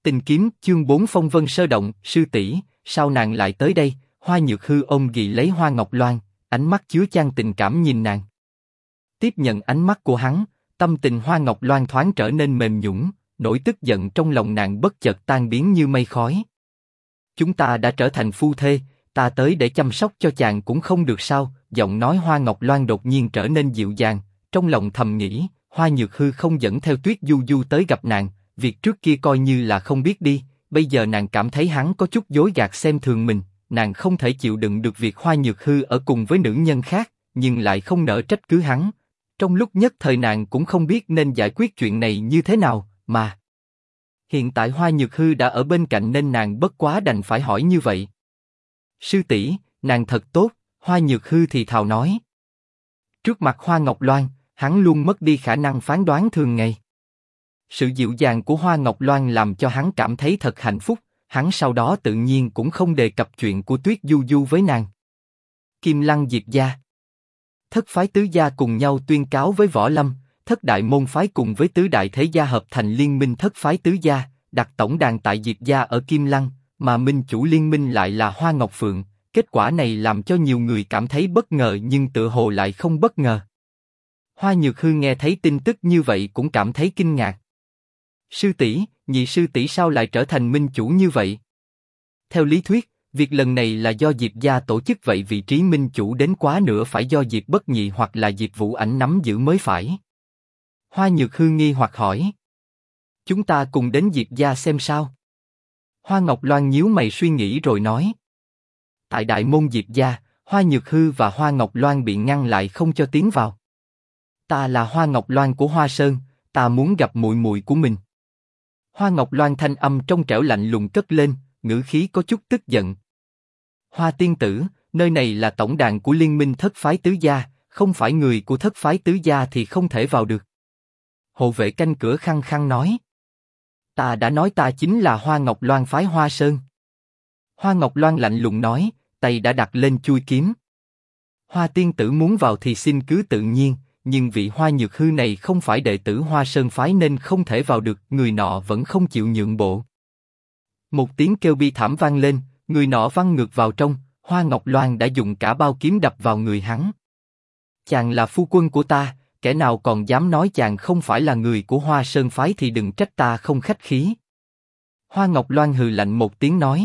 Tình kiếm chương 4 phong vân sơ động, sư tỷ, sao nàng lại tới đây? Hoa Nhược Hư ôm ghì lấy Hoa Ngọc Loan, ánh mắt chứa chan tình cảm nhìn nàng. Tiếp nhận ánh mắt của hắn, tâm tình Hoa Ngọc Loan thoáng trở nên mềm nhũn, nỗi tức giận trong lòng nàng bất chợt tan biến như mây khói. Chúng ta đã trở thành phu thê, ta tới để chăm sóc cho chàng cũng không được sao? Giọng nói Hoa Ngọc Loan đột nhiên trở nên dịu dàng, trong lòng thầm nghĩ, Hoa Nhược Hư không dẫn theo Tuyết Du Du tới gặp nàng, việc trước kia coi như là không biết đi, bây giờ nàng cảm thấy hắn có chút dối gạt xem thường mình, nàng không thể chịu đựng được việc Hoa Nhược Hư ở cùng với nữ nhân khác, nhưng lại không nỡ trách cứ hắn. Trong lúc nhất thời nàng cũng không biết nên giải quyết chuyện này như thế nào, mà hiện tại Hoa Nhược Hư đã ở bên cạnh nên nàng bất quá đành phải hỏi như vậy. Sư tỷ, nàng thật tốt, Hoa Nhược Hư thì thào nói. Trước mặt Hoa Ngọc Loan, hắn luôn mất đi khả năng phán đoán thường ngày. Sự dịu dàng của Hoa Ngọc Loan làm cho hắn cảm thấy thật hạnh phúc, hắn sau đó tự nhiên cũng không đề cập chuyện của Tuyết Du Du với nàng. Kim Lăng Diệp gia, thất phái tứ gia cùng nhau tuyên cáo với Võ Lâm, thất đại môn phái cùng với tứ đại thế gia hợp thành liên minh thất phái tứ gia, đặt tổng đàn tại Diệp gia ở Kim Lăng, mà minh chủ liên minh lại là Hoa Ngọc Phượng. Kết quả này làm cho nhiều người cảm thấy bất ngờ nhưng tựa hồ lại không bất ngờ. Hoa Nhược Hư nghe thấy tin tức như vậy cũng cảm thấy kinh ngạc. Sư tỷ, nhị sư tỷ sao lại trở thành minh chủ như vậy? Theo lý thuyết, việc lần này là do Diệp gia tổ chức, vậy vị trí minh chủ đến quá nữa phải do Diệp Bất Nhị hoặc là Diệp Vũ Ảnh nắm giữ mới phải. Hoa Nhược Hư nghi hoặc hỏi. Chúng ta cùng đến Diệp gia xem sao? Hoa Ngọc Loan nhíu mày suy nghĩ rồi nói. Tại đại môn Diệp gia, Hoa Nhược Hư và Hoa Ngọc Loan bị ngăn lại không cho tiến vào. Ta là Hoa Ngọc Loan của Hoa Sơn, ta muốn gặp muội muội của mình. Hoa Ngọc Loan thanh âm trong trẻo lạnh lùng cất lên, ngữ khí có chút tức giận. Hoa tiên tử, nơi này là tổng đàn của liên minh thất phái tứ gia, không phải người của thất phái tứ gia thì không thể vào được. Hộ vệ canh cửa khăng khăng nói. Ta đã nói ta chính là Hoa Ngọc Loan phái Hoa Sơn. Hoa Ngọc Loan lạnh lùng nói, tay đã đặt lên chuôi kiếm. Hoa tiên tử muốn vào thì xin cứ tự nhiên, nhưng vị Hoa Nhược Hư này không phải đệ tử Hoa Sơn phái nên không thể vào được. Người nọ vẫn không chịu nhượng bộ. Một tiếng kêu bi thảm vang lên, người nọ văng ngược vào trong. Hoa Ngọc Loan đã dùng cả bao kiếm đập vào người hắn. Chàng là phu quân của ta, kẻ nào còn dám nói chàng không phải là người của Hoa Sơn phái thì đừng trách ta không khách khí. Hoa Ngọc Loan hừ lạnh một tiếng nói.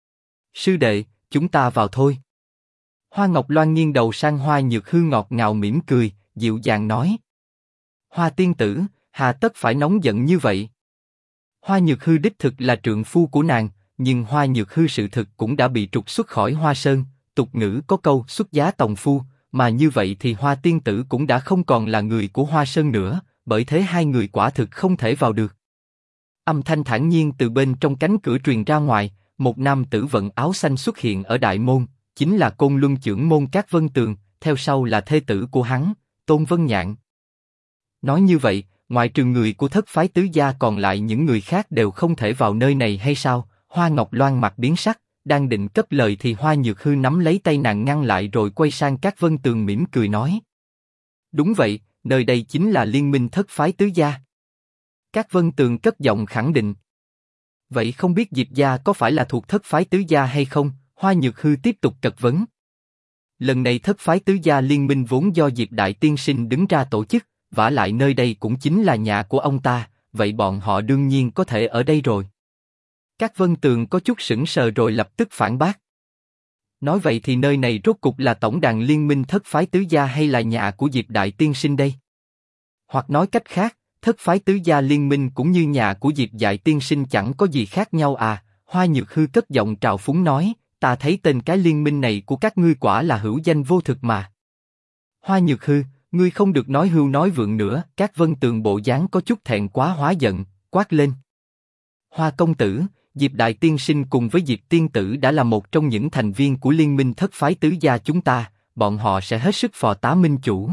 Sư đệ, chúng ta vào thôi. Hoa Ngọc Loan nghiêng đầu sang Hoa Nhược Hư ngọt ngào mỉm cười, dịu dàng nói. Hoa tiên tử, hà tất phải nóng giận như vậy? Hoa Nhược Hư đích thực là trượng phu của nàng, nhưng Hoa Nhược Hư sự thực cũng đã bị trục xuất khỏi Hoa Sơn. Tục ngữ có câu xuất giá tòng phu, mà như vậy thì Hoa tiên tử cũng đã không còn là người của Hoa Sơn nữa, bởi thế hai người quả thực không thể vào được. Âm thanh thản nhiên từ bên trong cánh cửa truyền ra ngoài, một nam tử vận áo xanh xuất hiện ở đại môn, chính là Côn Luân Chưởng môn Cát Vân Tường, theo sau là thê tử của hắn, Tôn Vân Nhạn. Nói như vậy, ngoại trừ người của thất phái tứ gia còn lại những người khác đều không thể vào nơi này hay sao? Hoa Ngọc Loan mặt biến sắc, đang định cất lời thì Hoa Nhược Hư nắm lấy tay nàng ngăn lại rồi quay sang Cát Vân Tường mỉm cười nói. Đúng vậy, nơi đây chính là liên minh thất phái tứ gia. Cát Vân Tường cất giọng khẳng định. Vậy không biết Diệp gia có phải là thuộc thất phái tứ gia hay không? Hoa Nhược Hư tiếp tục cật vấn. Lần này thất phái tứ gia liên minh vốn do Diệp Đại Tiên Sinh đứng ra tổ chức, vả lại nơi đây cũng chính là nhà của ông ta, vậy bọn họ đương nhiên có thể ở đây rồi. Cát Vân Tường có chút sững sờ rồi lập tức phản bác. Nói vậy thì nơi này rốt cục là tổng đàn liên minh thất phái tứ gia hay là nhà của Diệp Đại Tiên Sinh đây? Hoặc nói cách khác, thất phái tứ gia liên minh cũng như nhà của Diệp Đại Tiên Sinh chẳng có gì khác nhau à? Hoa Nhược Hư cất giọng trào phúng nói, ta thấy tên cái liên minh này của các ngươi quả là hữu danh vô thực mà. Hoa Nhược Hư, ngươi không được nói hưu nói vượng nữa. Cát Vân Tường bộ dáng có chút thẹn quá hóa giận, quát lên. Hoa công tử, Diệp Đại Tiên Sinh cùng với Diệp Tiên Tử đã là một trong những thành viên của liên minh thất phái tứ gia chúng ta, bọn họ sẽ hết sức phò tá minh chủ.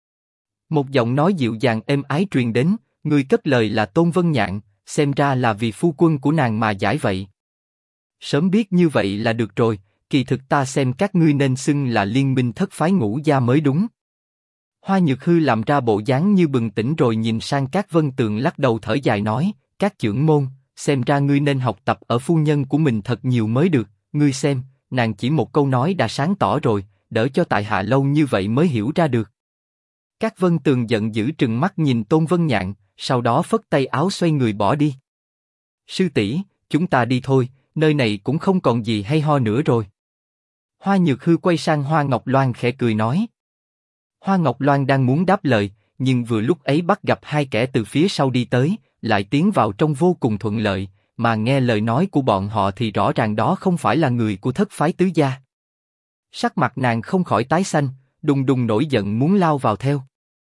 Một giọng nói dịu dàng êm ái truyền đến, người cất lời là Tôn Vân Nhạn, xem ra là vì phu quân của nàng mà giải vậy. Sớm biết như vậy là được rồi, kỳ thực ta xem các ngươi nên xưng là liên minh thất phái ngũ gia mới đúng. Hoa Nhược Hư làm ra bộ dáng như bừng tỉnh rồi nhìn sang Cát Vân Tường lắc đầu thở dài nói, Cát trưởng môn, xem ra ngươi nên học tập ở phu nhân của mình thật nhiều mới được, ngươi xem, nàng chỉ một câu nói đã sáng tỏ rồi, đỡ cho tại hạ lâu như vậy mới hiểu ra được. Các Vân Tường giận dữ trừng mắt nhìn Tôn Vân Nhạn, sau đó phất tay áo xoay người bỏ đi. Sư tỷ, chúng ta đi thôi, nơi này cũng không còn gì hay ho nữa rồi. Hoa Nhược Hư quay sang Hoa Ngọc Loan khẽ cười nói. Hoa Ngọc Loan đang muốn đáp lời, nhưng vừa lúc ấy bắt gặp hai kẻ từ phía sau đi tới, lại tiến vào trong vô cùng thuận lợi, mà nghe lời nói của bọn họ thì rõ ràng đó không phải là người của thất phái tứ gia. Sắc mặt nàng không khỏi tái xanh, đùng đùng nổi giận muốn lao vào theo.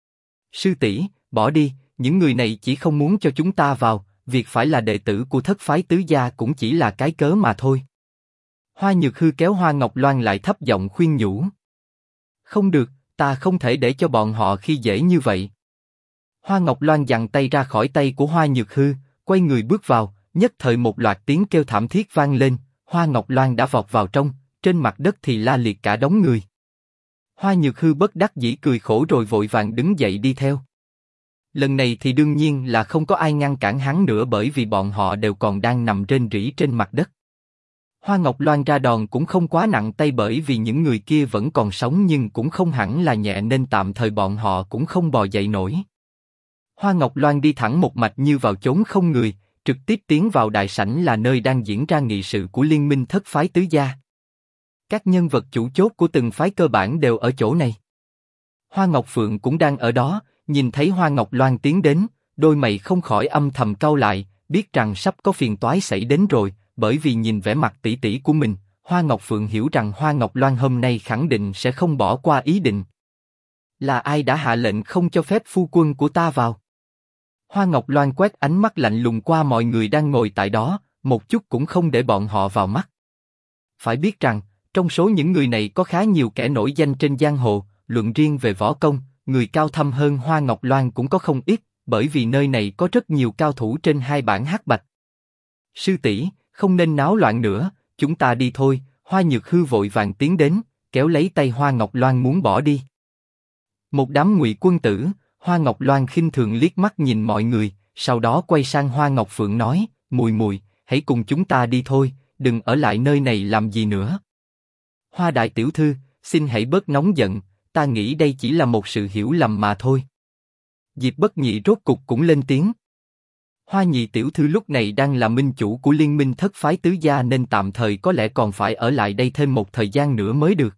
Sư tỷ, bỏ đi, những người này chỉ không muốn cho chúng ta vào, việc phải là đệ tử của thất phái tứ gia cũng chỉ là cái cớ mà thôi. Hoa Nhược Hư kéo Hoa Ngọc Loan lại thấp giọng khuyên nhủ. Không được, ta không thể để cho bọn họ khi dễ như vậy. Hoa Ngọc Loan giằng tay ra khỏi tay của Hoa Nhược Hư, quay người bước vào, nhất thời một loạt tiếng kêu thảm thiết vang lên, Hoa Ngọc Loan đã vọt vào trong, trên mặt đất thì la liệt cả đống người. Hoa Nhược Hư bất đắc dĩ cười khổ rồi vội vàng đứng dậy đi theo. Lần này thì đương nhiên là không có ai ngăn cản hắn nữa bởi vì bọn họ đều còn đang nằm rên rỉ trên mặt đất. Hoa Ngọc Loan ra đòn cũng không quá nặng tay bởi vì những người kia vẫn còn sống nhưng cũng không hẳn là nhẹ nên tạm thời bọn họ cũng không bò dậy nổi. Hoa Ngọc Loan đi thẳng một mạch như vào chốn không người, trực tiếp tiến vào đại sảnh là nơi đang diễn ra nghị sự của liên minh thất phái tứ gia. Các nhân vật chủ chốt của từng phái cơ bản đều ở chỗ này. Hoa Ngọc Phượng cũng đang ở đó, nhìn thấy Hoa Ngọc Loan tiến đến, đôi mày không khỏi âm thầm cau lại, biết rằng sắp có phiền toái xảy đến rồi, bởi vì nhìn vẻ mặt tỷ tỷ của mình, Hoa Ngọc Phượng hiểu rằng Hoa Ngọc Loan hôm nay khẳng định sẽ không bỏ qua ý định. Là ai đã hạ lệnh không cho phép phu quân của ta vào? Hoa Ngọc Loan quét ánh mắt lạnh lùng qua mọi người đang ngồi tại đó, một chút cũng không để bọn họ vào mắt. Phải biết rằng, trong số những người này có khá nhiều kẻ nổi danh trên giang hồ, luận riêng về võ công, người cao thâm hơn Hoa Ngọc Loan cũng có không ít, bởi vì nơi này có rất nhiều cao thủ trên hai bảng hắc bạch. Sư tỷ, không nên náo loạn nữa, chúng ta đi thôi. Hoa Nhược Hư vội vàng tiến đến, kéo lấy tay Hoa Ngọc Loan muốn bỏ đi. Một đám ngụy quân tử. Hoa Ngọc Loan khinh thường liếc mắt nhìn mọi người, sau đó quay sang Hoa Ngọc Phượng nói, mùi mùi, hãy cùng chúng ta đi thôi, đừng ở lại nơi này làm gì nữa. Hoa đại tiểu thư, xin hãy bớt nóng giận, ta nghĩ đây chỉ là một sự hiểu lầm mà thôi. Diệp Bất Nhị rốt cục cũng lên tiếng. Hoa nhị tiểu thư lúc này đang là minh chủ của liên minh thất phái tứ gia nên tạm thời có lẽ còn phải ở lại đây thêm một thời gian nữa mới được.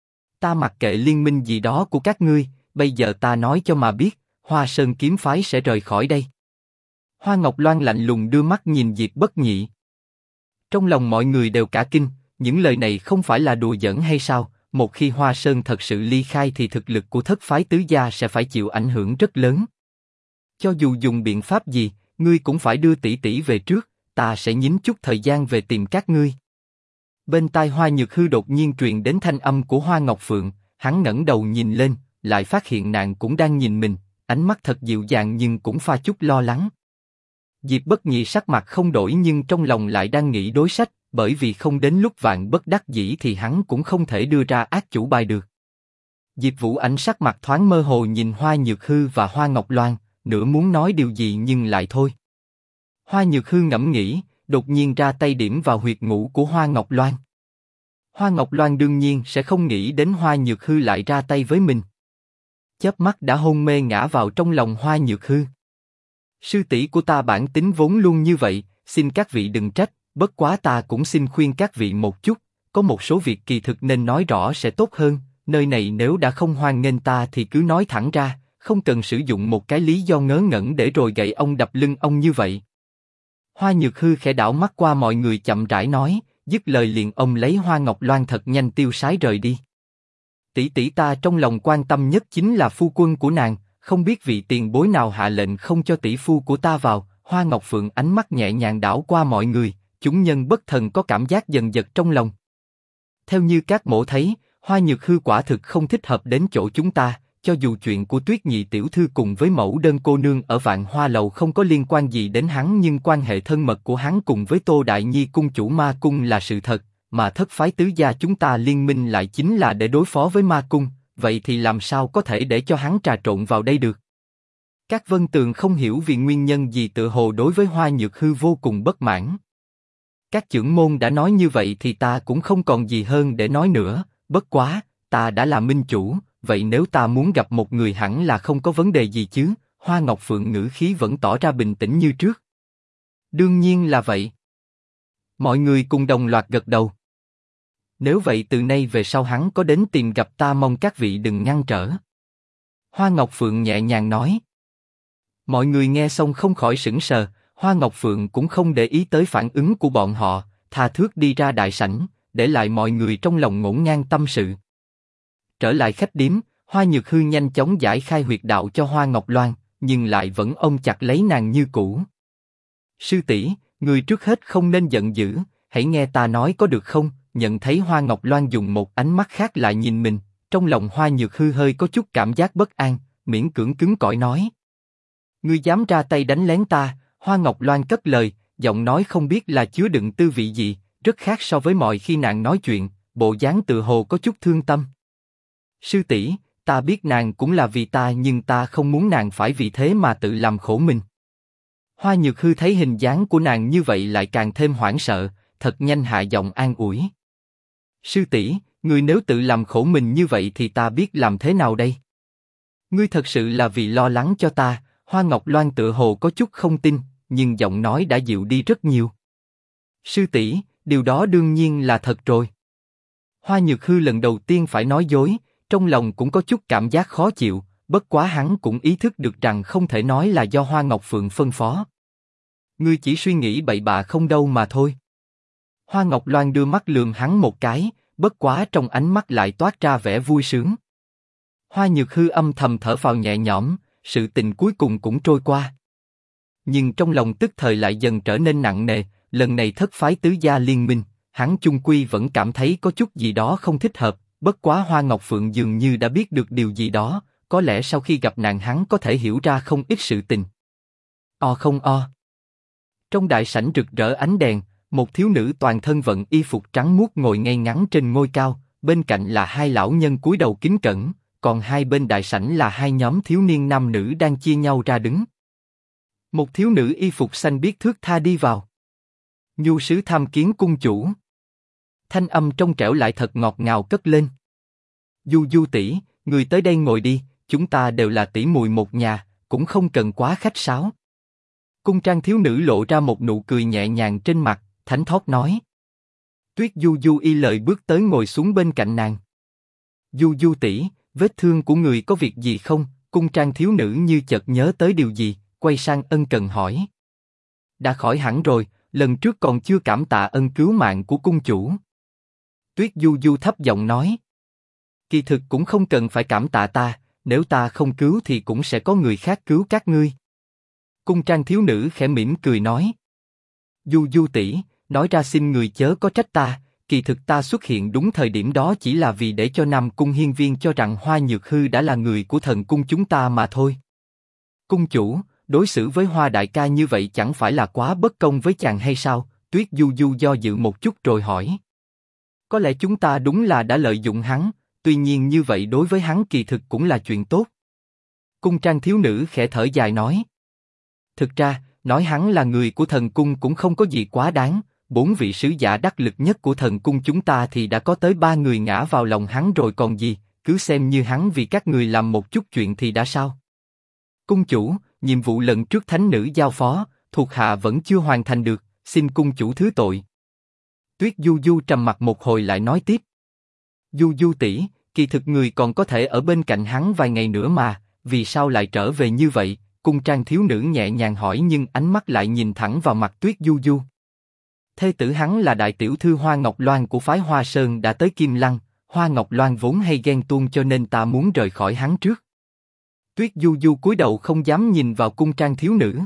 Ta mặc kệ liên minh gì đó của các ngươi. Bây giờ ta nói cho mà biết, Hoa Sơn kiếm phái sẽ rời khỏi đây. Hoa Ngọc Loan lạnh lùng đưa mắt nhìn Diệp Bất Nhị. Trong lòng mọi người đều cả kinh, những lời này không phải là đùa giỡn hay sao? Một khi Hoa Sơn thật sự ly khai thì thực lực của thất phái tứ gia sẽ phải chịu ảnh hưởng rất lớn. Cho dù dùng biện pháp gì, ngươi cũng phải đưa tỷ tỷ về trước, ta sẽ nhín chút thời gian về tìm các ngươi. Bên tai Hoa Nhược Hư đột nhiên truyền đến thanh âm của Hoa Ngọc Phượng, hắn ngẩng đầu nhìn lên. Lại phát hiện nàng cũng đang nhìn mình, ánh mắt thật dịu dàng nhưng cũng pha chút lo lắng. Diệp Bất Nhị sắc mặt không đổi nhưng trong lòng lại đang nghĩ đối sách, bởi vì không đến lúc vạn bất đắc dĩ thì hắn cũng không thể đưa ra ác chủ bài được. Diệp Vũ Ảnh sắc mặt thoáng mơ hồ nhìn Hoa Nhược Hư và Hoa Ngọc Loan, nửa muốn nói điều gì nhưng lại thôi. Hoa Nhược Hư ngẫm nghĩ, đột nhiên ra tay điểm vào huyệt ngũ của Hoa Ngọc Loan. Hoa Ngọc Loan đương nhiên sẽ không nghĩ đến Hoa Nhược Hư lại ra tay với mình. Chớp mắt đã hôn mê ngã vào trong lòng Hoa Nhược Hư. Sư tỷ của ta bản tính vốn luôn như vậy, xin các vị đừng trách, bất quá ta cũng xin khuyên các vị một chút, có một số việc kỳ thực nên nói rõ sẽ tốt hơn, nơi này nếu đã không hoan nghênh ta thì cứ nói thẳng ra, không cần sử dụng một cái lý do ngớ ngẩn để rồi gậy ông đập lưng ông như vậy. Hoa Nhược Hư khẽ đảo mắt qua mọi người chậm rãi nói, dứt lời liền ông lấy Hoa Ngọc Loan thật nhanh tiêu sái rời đi. Tỷ tỷ ta trong lòng quan tâm nhất chính là phu quân của nàng, không biết vị tiền bối nào hạ lệnh không cho tỷ phu của ta vào. Hoa Ngọc Phượng ánh mắt nhẹ nhàng đảo qua mọi người, chúng nhân bất thần có cảm giác dần dật trong lòng. Theo như các mỗ thấy, Hoa Nhược Hư quả thực không thích hợp đến chỗ chúng ta, cho dù chuyện của Tuyết Nhị tiểu thư cùng với Mẫu Đơn cô nương ở Vạn Hoa lầu không có liên quan gì đến hắn nhưng quan hệ thân mật của hắn cùng với Tô Đại Nhi cung chủ Ma cung là sự thật. Mà thất phái tứ gia chúng ta liên minh lại chính là để đối phó với Ma cung, vậy thì làm sao có thể để cho hắn trà trộn vào đây được? Các Vân Tường không hiểu vì nguyên nhân gì tự hồ đối với Hoa Nhược Hư vô cùng bất mãn. Các chưởng môn đã nói như vậy thì ta cũng không còn gì hơn để nói nữa, bất quá, ta đã là minh chủ, vậy nếu ta muốn gặp một người hẳn là không có vấn đề gì chứ, Hoa Ngọc Phượng ngữ khí vẫn tỏ ra bình tĩnh như trước. Đương nhiên là vậy. Mọi người cùng đồng loạt gật đầu. Nếu vậy từ nay về sau hắn có đến tìm gặp ta mong các vị đừng ngăn trở. Hoa Ngọc Phượng nhẹ nhàng nói. Mọi người nghe xong không khỏi sững sờ, Hoa Ngọc Phượng cũng không để ý tới phản ứng của bọn họ, tha thước đi ra đại sảnh, để lại mọi người trong lòng ngổn ngang tâm sự. Trở lại khách điếm, Hoa Nhược Hư nhanh chóng giải khai huyệt đạo cho Hoa Ngọc Loan, nhưng lại vẫn ôm chặt lấy nàng như cũ. Sư tỷ, người trước hết không nên giận dữ, hãy nghe ta nói có được không? Nhận thấy Hoa Ngọc Loan dùng một ánh mắt khác lại nhìn mình, trong lòng Hoa Nhược Hư hơi có chút cảm giác bất an, miễn cưỡng cứng cỏi nói. Ngươi dám ra tay đánh lén ta? Hoa Ngọc Loan cất lời, giọng nói không biết là chứa đựng tư vị gì, rất khác so với mọi khi nàng nói chuyện, bộ dáng tự hồ có chút thương tâm. Sư tỷ, ta biết nàng cũng là vì ta nhưng ta không muốn nàng phải vì thế mà tự làm khổ mình. Hoa Nhược Hư thấy hình dáng của nàng như vậy lại càng thêm hoảng sợ, thật nhanh hạ giọng an ủi. Sư tỷ, ngươi nếu tự làm khổ mình như vậy thì ta biết làm thế nào đây? Ngươi thật sự là vì lo lắng cho ta? Hoa Ngọc Loan tựa hồ có chút không tin, nhưng giọng nói đã dịu đi rất nhiều. Sư tỷ, điều đó đương nhiên là thật rồi. Hoa Nhược Hư lần đầu tiên phải nói dối, trong lòng cũng có chút cảm giác khó chịu, bất quá hắn cũng ý thức được rằng không thể nói là do Hoa Ngọc Phượng phân phó. Ngươi chỉ suy nghĩ bậy bạ không đâu mà thôi. Hoa Ngọc Loan đưa mắt lườm hắn một cái, bất quá trong ánh mắt lại toát ra vẻ vui sướng. Hoa Nhược Hư âm thầm thở phào nhẹ nhõm, sự tình cuối cùng cũng trôi qua. Nhưng trong lòng tức thời lại dần trở nên nặng nề, lần này thất phái tứ gia liên minh, hắn chung quy vẫn cảm thấy có chút gì đó không thích hợp, bất quá Hoa Ngọc Phượng dường như đã biết được điều gì đó, có lẽ sau khi gặp nàng hắn có thể hiểu ra không ít sự tình. Không. Trong đại sảnh rực rỡ ánh đèn, một thiếu nữ toàn thân vận y phục trắng muốt ngồi ngay ngắn trên ngôi cao, bên cạnh là hai lão nhân cúi đầu kính cẩn, còn hai bên đại sảnh là hai nhóm thiếu niên nam nữ đang chia nhau ra đứng. Một thiếu nữ y phục xanh biếc thướt tha đi vào. Nhu sứ tham kiến cung chủ. Thanh âm trong trẻo lại thật ngọt ngào cất lên. Du tỷ, người tới đây ngồi đi, chúng ta đều là tỷ muội một nhà, cũng không cần quá khách sáo. Cung trang thiếu nữ lộ ra một nụ cười nhẹ nhàng trên mặt, thánh thót nói. Tuyết Du y lời bước tới ngồi xuống bên cạnh nàng. Du tỷ, vết thương của người có việc gì không? Cung trang thiếu nữ như chợt nhớ tới điều gì, quay sang ân cần hỏi. Đã khỏi hẳn rồi, lần trước còn chưa cảm tạ ân cứu mạng của cung chủ. Tuyết Du thấp giọng nói. Kỳ thực cũng không cần phải cảm tạ ta, nếu ta không cứu thì cũng sẽ có người khác cứu các ngươi. Cung trang thiếu nữ khẽ mỉm cười nói. Du tỷ, nói ra xin người chớ có trách ta, kỳ thực ta xuất hiện đúng thời điểm đó chỉ là vì để cho Nam Cung hiên viên cho rằng Hoa Nhược Hư đã là người của thần cung chúng ta mà thôi. Cung chủ, đối xử với Hoa đại ca như vậy chẳng phải là quá bất công với chàng hay sao? Tuyết Du do dự một chút rồi hỏi. Có lẽ chúng ta đúng là đã lợi dụng hắn, tuy nhiên như vậy đối với hắn kỳ thực cũng là chuyện tốt. Cung trang thiếu nữ khẽ thở dài nói. Thực ra, nói hắn là người của thần cung cũng không có gì quá đáng, 4 vị sứ giả đắc lực nhất của thần cung chúng ta thì đã có tới 3 người ngã vào lòng hắn rồi còn gì, cứ xem như hắn vì các người làm một chút chuyện thì đã sao. Cung chủ, nhiệm vụ lần trước thánh nữ giao phó, thuộc hạ vẫn chưa hoàn thành được, xin cung chủ thứ tội. Tuyết Du trầm mặt một hồi lại nói tiếp. Du tỷ, kỳ thực người còn có thể ở bên cạnh hắn vài ngày nữa mà, vì sao lại trở về như vậy? Cung trang thiếu nữ nhẹ nhàng hỏi nhưng ánh mắt lại nhìn thẳng vào mặt Tuyết Du. Thê tử hắn là đại tiểu thư Hoa Ngọc Loan của phái Hoa Sơn đã tới Kim Lăng, Hoa Ngọc Loan vốn hay ghen tuông cho nên ta muốn rời khỏi hắn trước. Tuyết Du cúi đầu không dám nhìn vào cung trang thiếu nữ.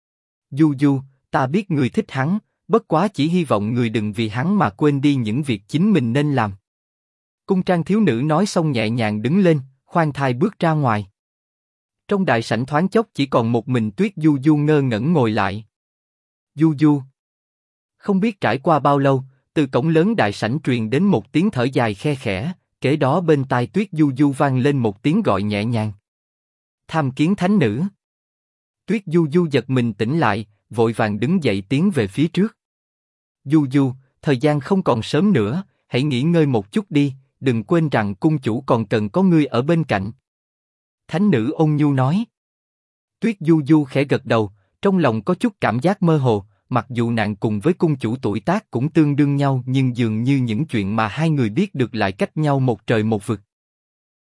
Du, ta biết người thích hắn, bất quá chỉ hy vọng người đừng vì hắn mà quên đi những việc chính mình nên làm. Cung trang thiếu nữ nói xong nhẹ nhàng đứng lên, khoan thai bước ra ngoài. Trong đại sảnh thoáng chốc chỉ còn một mình Tuyết Du ngơ ngẩn ngồi lại. Du. Không biết trải qua bao lâu, từ cổng lớn đại sảnh truyền đến một tiếng thở dài khe khẽ, kế đó bên tai Tuyết Du vang lên một tiếng gọi nhẹ nhàng. Tham kiến thánh nữ. Tuyết Du Du giật mình tỉnh lại, vội vàng đứng dậy tiến về phía trước. Du Du, thời gian không còn sớm nữa, hãy nghỉ ngơi một chút đi, đừng quên rằng cung chủ còn cần có ngươi ở bên cạnh. Thánh nữ ôn nhu nói. Tuyết Du Du khẽ gật đầu, trong lòng có chút cảm giác mơ hồ, mặc dù nàng cùng với cung chủ tuổi tác cũng tương đương nhau nhưng dường như những chuyện mà hai người biết được lại cách nhau một trời một vực.